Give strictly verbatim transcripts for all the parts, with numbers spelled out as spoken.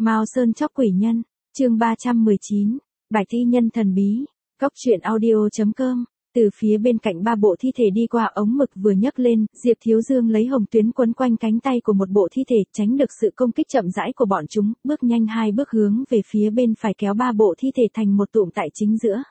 Mao Sơn chóc quỷ nhân, chương ba trăm mười chín, bài thi nhân thần bí, góc truyện audio.com. Từ phía bên cạnh ba bộ thi thể đi qua, ống mực vừa nhấc lên, Diệp Thiếu Dương lấy hồng tuyến quấn quanh cánh tay của một bộ thi thể, tránh được sự công kích chậm rãi của bọn chúng, bước nhanh hai bước hướng về phía bên phải, kéo ba bộ thi thể thành một tụm tại chính giữa.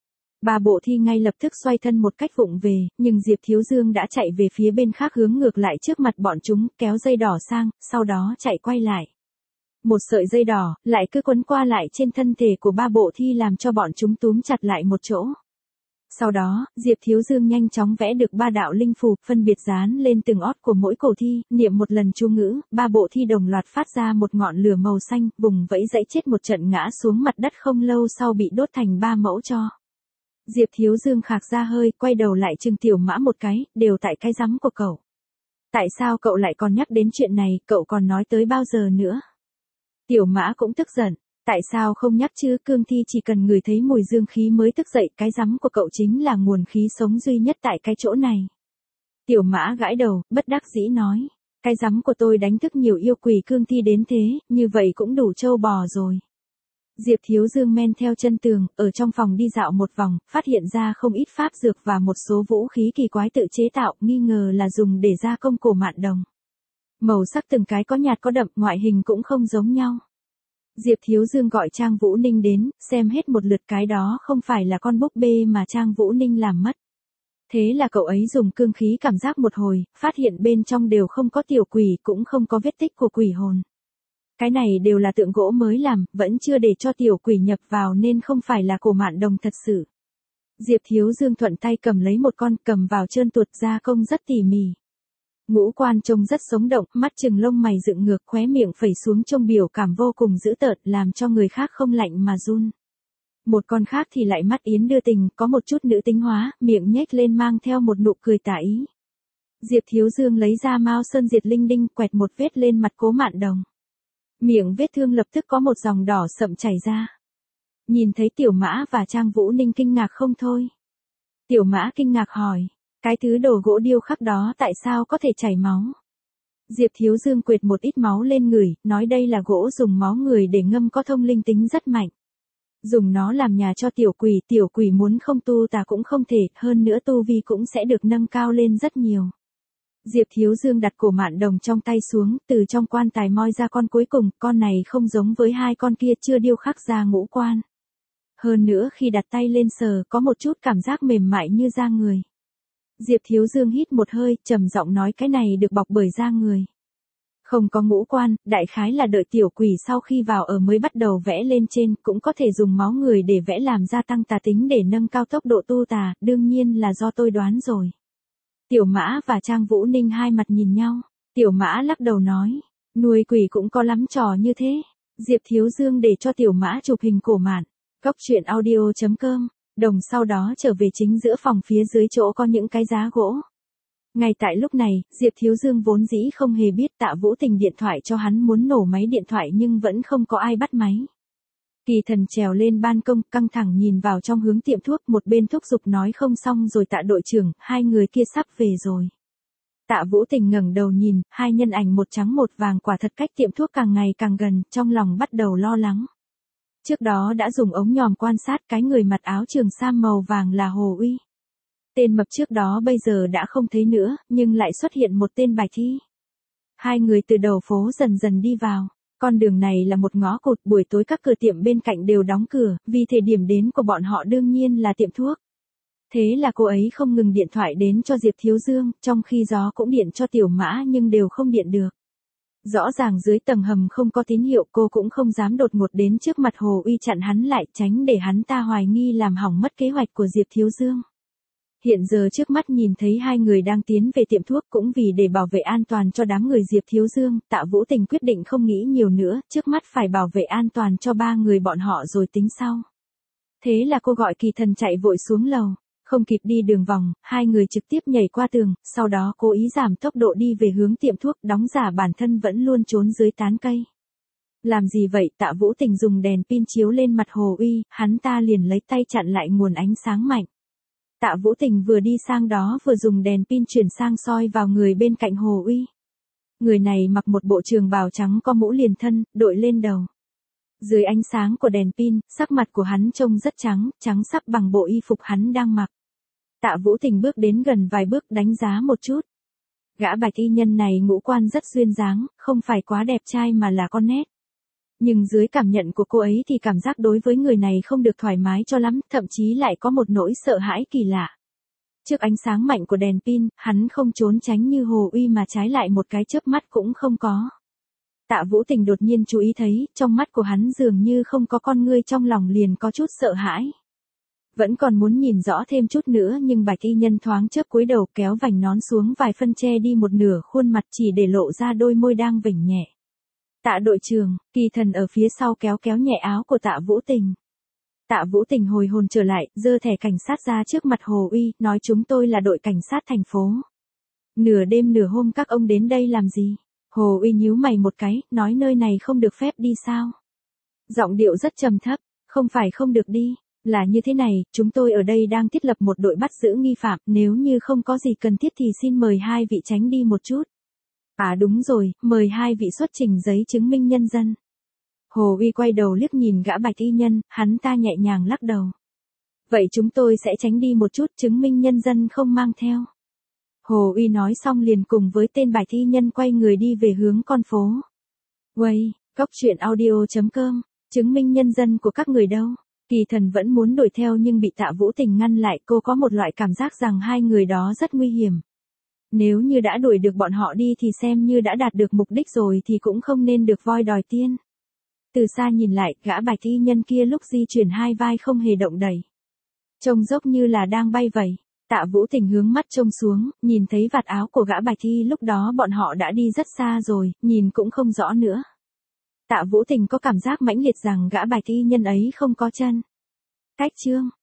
Ba bộ thi ngay lập tức xoay thân một cách vụng về, nhưng Diệp Thiếu Dương đã chạy về phía bên khác, hướng ngược lại trước mặt bọn chúng, kéo dây đỏ sang, sau đó chạy quay lại. Một sợi dây đỏ, lại cứ quấn qua lại trên thân thể của ba bộ thi, làm cho bọn chúng túm chặt lại một chỗ. Sau đó, Diệp Thiếu Dương nhanh chóng vẽ được ba đạo linh phù, phân biệt dán lên từng ót của mỗi cổ thi, niệm một lần chú ngữ, ba bộ thi đồng loạt phát ra một ngọn lửa màu xanh, vùng vẫy dãy chết một trận, ngã xuống mặt đất, không lâu sau bị đốt thành ba mẫu tro. Diệp Thiếu Dương khạc ra hơi, quay đầu lại trừng Tiểu Mã một cái, đều tại cái rắm của cậu. Tại sao cậu lại còn nhắc đến chuyện này, cậu còn nói tới bao giờ nữa? Tiểu Mã cũng tức giận. Tại sao không nhắc chứ, cương thi chỉ cần ngửi thấy mùi dương khí mới thức dậy, cái rắm của cậu chính là nguồn khí sống duy nhất tại cái chỗ này. Tiểu Mã gãi đầu, bất đắc dĩ nói, cái rắm của tôi đánh thức nhiều yêu quỷ cương thi đến thế, như vậy cũng đủ trâu bò rồi. Diệp Thiếu Dương men theo chân tường, ở trong phòng đi dạo một vòng, phát hiện ra không ít pháp dược và một số vũ khí kỳ quái tự chế tạo, nghi ngờ là dùng để gia công cổ mạn đồng. Màu sắc từng cái có nhạt có đậm, ngoại hình cũng không giống nhau. Diệp Thiếu Dương gọi Trang Vũ Ninh đến, xem hết một lượt, cái đó không phải là con búp bê mà Trang Vũ Ninh làm mất. Thế là cậu ấy dùng cương khí cảm giác một hồi, phát hiện bên trong đều không có tiểu quỷ, cũng không có vết tích của quỷ hồn. Cái này đều là tượng gỗ mới làm, vẫn chưa để cho tiểu quỷ nhập vào nên không phải là cổ mạn đồng thật sự. Diệp Thiếu Dương thuận tay cầm lấy một con, cầm vào trơn tuột, gia công rất tỉ mỉ. Ngũ quan trông rất sống động, mắt chừng lông mày dựng ngược, khóe miệng phẩy xuống, trông biểu cảm vô cùng dữ tợn, làm cho người khác không lạnh mà run. Một con khác thì lại mắt yến đưa tình, có một chút nữ tính hóa, miệng nhếch lên mang theo một nụ cười tà ý. Diệp Thiếu Dương lấy ra Mao Sơn diệt linh đinh, quẹt một vết lên mặt Cố Mạn Đồng. Miệng vết thương lập tức có một dòng đỏ sậm chảy ra. Nhìn thấy Tiểu Mã và Trang Vũ Ninh kinh ngạc không thôi. Tiểu Mã kinh ngạc hỏi, cái thứ đồ gỗ điêu khắc đó tại sao có thể chảy máu? Diệp Thiếu Dương quệt một ít máu lên người, nói đây là gỗ dùng máu người để ngâm, có thông linh tính rất mạnh. Dùng nó làm nhà cho tiểu quỷ, tiểu quỷ muốn không tu tà cũng không thể, hơn nữa tu vi cũng sẽ được nâng cao lên rất nhiều. Diệp Thiếu Dương đặt cổ mạn đồng trong tay xuống, từ trong quan tài moi ra con cuối cùng, con này không giống với hai con kia, chưa điêu khắc ra ngũ quan. Hơn nữa khi đặt tay lên sờ, có một chút cảm giác mềm mại như da người. Diệp Thiếu Dương hít một hơi, trầm giọng nói, cái này được bọc bởi da người. Không có ngũ quan, đại khái là đợi tiểu quỷ sau khi vào ở mới bắt đầu vẽ lên trên, cũng có thể dùng máu người để vẽ làm gia tăng tà tính để nâng cao tốc độ tu tà, đương nhiên là do tôi đoán rồi. Tiểu Mã và Trang Vũ Ninh hai mặt nhìn nhau, Tiểu Mã lắc đầu nói, nuôi quỷ cũng có lắm trò như thế. Diệp Thiếu Dương để cho Tiểu Mã chụp hình cổ mạn, góc truyện audio.com. Đồng sau đó trở về chính giữa phòng, phía dưới chỗ có những cái giá gỗ. Ngay tại lúc này, Diệp Thiếu Dương vốn dĩ không hề biết Tạ Vũ Tình điện thoại cho hắn muốn nổ máy điện thoại, nhưng vẫn không có ai bắt máy. Kỳ Thần trèo lên ban công, căng thẳng nhìn vào trong hướng tiệm thuốc, một bên thúc giục nói, không xong rồi Tạ đội trưởng, hai người kia sắp về rồi. Tạ Vũ Tình ngẩng đầu nhìn, hai nhân ảnh một trắng một vàng, quả thật cách tiệm thuốc càng ngày càng gần, trong lòng bắt đầu lo lắng. Trước đó đã dùng ống nhòm quan sát, cái người mặc áo trường sam màu vàng là Hồ Uy. Tên mập trước đó bây giờ đã không thấy nữa, nhưng lại xuất hiện một tên bài thi. Hai người từ đầu phố dần dần đi vào. Con đường này là một ngõ cụt, buổi tối các cửa tiệm bên cạnh đều đóng cửa, vì thế điểm đến của bọn họ đương nhiên là tiệm thuốc. Thế là cô ấy không ngừng điện thoại đến cho Diệp Thiếu Dương, trong khi gió cũng điện cho Tiểu Mã nhưng đều không điện được. Rõ ràng dưới tầng hầm không có tín hiệu, cô cũng không dám đột ngột đến trước mặt Hồ Uy chặn hắn lại, tránh để hắn ta hoài nghi làm hỏng mất kế hoạch của Diệp Thiếu Dương. Hiện giờ trước mắt nhìn thấy hai người đang tiến về tiệm thuốc, cũng vì để bảo vệ an toàn cho đám người Diệp Thiếu Dương, Tạ Vũ Tình quyết định không nghĩ nhiều nữa, trước mắt phải bảo vệ an toàn cho ba người bọn họ rồi tính sau. Thế là cô gọi Kỳ Thần chạy vội xuống lầu. Không kịp đi đường vòng, hai người trực tiếp nhảy qua tường, sau đó cố ý giảm tốc độ đi về hướng tiệm thuốc, đóng giả bản thân vẫn luôn trốn dưới tán cây. Làm gì vậy? Tạ Vũ Tình dùng đèn pin chiếu lên mặt Hồ Uy, hắn ta liền lấy tay chặn lại nguồn ánh sáng mạnh. Tạ Vũ Tình vừa đi sang đó vừa dùng đèn pin chuyển sang soi vào người bên cạnh Hồ Uy. Người này mặc một bộ trường bào trắng có mũ liền thân, đội lên đầu. Dưới ánh sáng của đèn pin, sắc mặt của hắn trông rất trắng, trắng sắc bằng bộ y phục hắn đang mặc. Tạ Vũ Tình bước đến gần vài bước đánh giá một chút. Gã bạch y nhân này ngũ quan rất duyên dáng, không phải quá đẹp trai mà là con nét. Nhưng dưới cảm nhận của cô ấy thì cảm giác đối với người này không được thoải mái cho lắm, thậm chí lại có một nỗi sợ hãi kỳ lạ. Trước ánh sáng mạnh của đèn pin, hắn không trốn tránh như Hồ Uy mà trái lại một cái chớp mắt cũng không có. Tạ Vũ Tình đột nhiên chú ý thấy, trong mắt của hắn dường như không có con ngươi, trong lòng liền có chút sợ hãi. Vẫn còn muốn nhìn rõ thêm chút nữa nhưng bạch y nhân thoáng chớp cúi đầu kéo vành nón xuống vài phân che đi một nửa khuôn mặt chỉ để lộ ra đôi môi đang vểnh nhẹ. Tạ đội trưởng, Kỳ Thần ở phía sau kéo kéo nhẹ áo của Tạ Vũ Tình. Tạ Vũ Tình hồi hồn trở lại, giơ thẻ cảnh sát ra trước mặt Hồ Uy, nói chúng tôi là đội cảnh sát thành phố. Nửa đêm nửa hôm các ông đến đây làm gì? Hồ Uy nhíu mày một cái, nói nơi này không được phép đi sao? Giọng điệu rất trầm thấp, không phải không được đi, là như thế này, chúng tôi ở đây đang thiết lập một đội bắt giữ nghi phạm, nếu như không có gì cần thiết thì xin mời hai vị tránh đi một chút. À đúng rồi, mời hai vị xuất trình giấy chứng minh nhân dân. Hồ Uy quay đầu liếc nhìn gã bạch y nhân, hắn ta nhẹ nhàng lắc đầu. Vậy chúng tôi sẽ tránh đi một chút, chứng minh nhân dân không mang theo. Hồ Uy nói xong liền cùng với tên bạch y nhân quay người đi về hướng con phố. Quay, cóc truyện audio chấm com, chứng minh nhân dân của các người đâu? Kỳ Thần vẫn muốn đuổi theo nhưng bị Tạ Vũ Tình ngăn lại, cô có một loại cảm giác rằng hai người đó rất nguy hiểm. Nếu như đã đuổi được bọn họ đi thì xem như đã đạt được mục đích rồi thì cũng không nên được voi đòi tiên. Từ xa nhìn lại, gã bạch y nhân kia lúc di chuyển hai vai không hề động đẩy. Trông dốc như là đang bay vậy. Tạ Vũ Tình hướng mắt trông xuống, nhìn thấy vạt áo của gã bạch y, lúc đó bọn họ đã đi rất xa rồi, nhìn cũng không rõ nữa. Tạ Vũ Tình có cảm giác mãnh liệt rằng gã bạch y nhân ấy không có chân. Cách chương